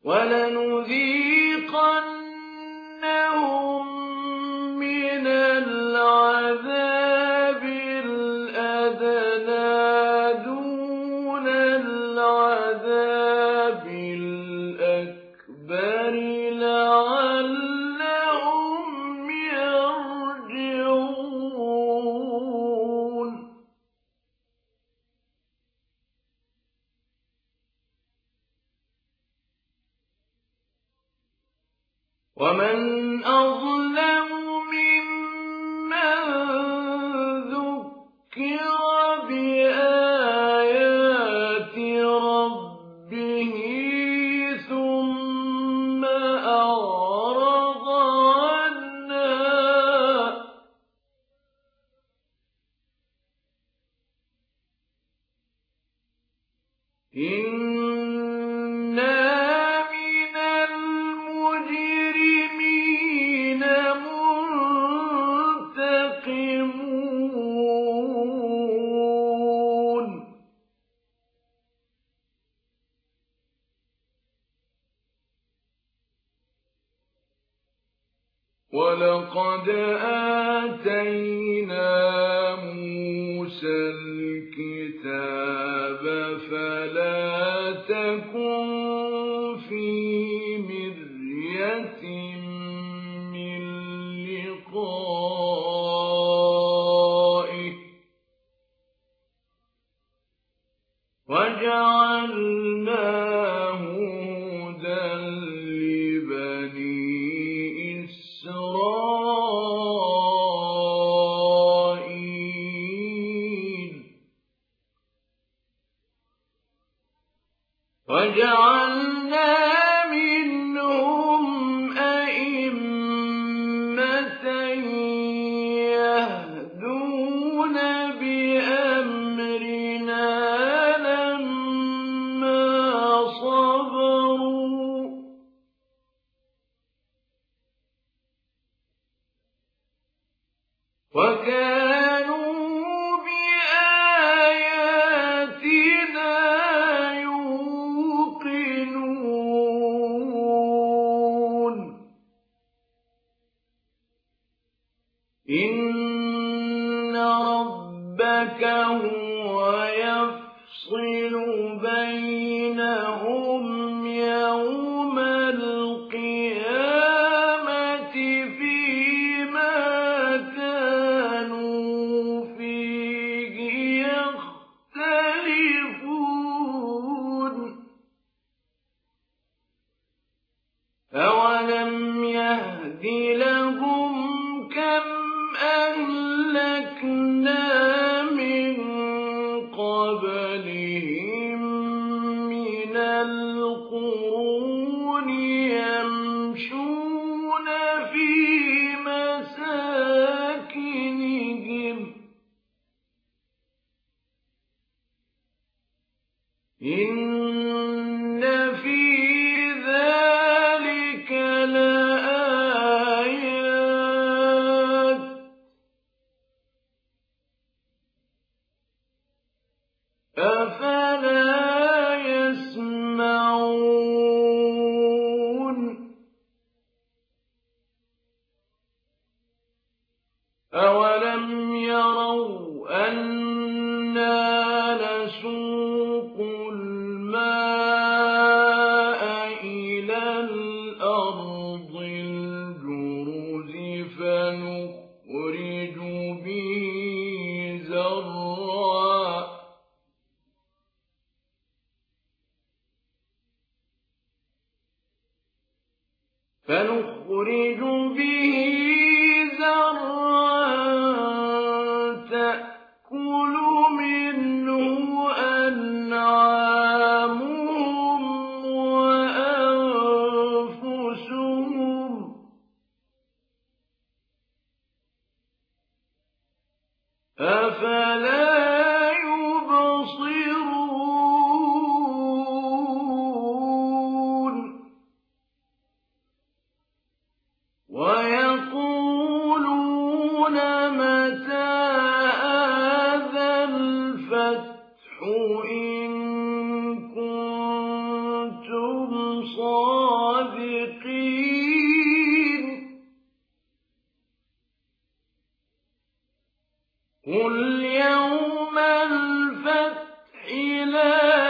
وَلَنُذِيقَنَّهُم مِّنَ الْعَذَابِ الْأَدْنَىٰ دُونَ الْعَذَابِ الْأَكْبَرِ لَعَلَّهُمْ يَرْجِعُونَ وَمَنْ أَظْلَمُ مِمَّن ذُكِّرَ بِآيَاتِ رَبِّهِ ثُمَّ أَعْرَضَ عَنْهَا ۚ إِنَّا مِنَ الْمُجْرِمِينَ مُنتَقِمُونَ وَلَقَدْ آتَيْنَا مُوسَى الْكِتَابَ فَلَا تَكُن فِي مِرْيَةٍ مِّن لِّقَائِهِ وَجَعَلْنَاهُ هُدًى لِّبَنِي إِسْرَائِيلَ وَجَعَلْنَا مِنْهُمْ أَئِمَّةً يَهْدُونَ بِأَمْرِنَا لَمَّا صَبَرُوا ۖ وَكَانُوا بِآيَاتِنَا يُوقِنُونَ إِنَّ رَبَّكَ هُوَ يَفْصِلُ بَيْنَهُمْ يَوْمَ الْقِيَامَةِ فِيمَا كَانُوا فِيهِ يَخْتَلِفُونَ أَوَلَمْ يَهْدِ لَهُمْ كَمْ أَهْلَكْنَا مِن قَبْلِهِم مِّنَ الْقُرُونِ يَمْشُونَ فِي مَسَاكِنِهِمْ ۗ إِنَّ فِي ذَٰلِكَ لَآيَاتٍ ۖ أَفَلَا يَسْمَعُونَ أَوَلَمْ يَرَوْا أَنَّا نَسُوقُ الْمَاءَ إِلَى الْأَرْضِ الْجُرُزِ فَنُخْرِجُ به زرعا تَأْكُلُ مِنْهُ أَنْعَامُهُمْ وَأَنفُسُهُمْ ۖ أَفَلَا يُبْصِرُونَ وَيَقُولُونَ إلا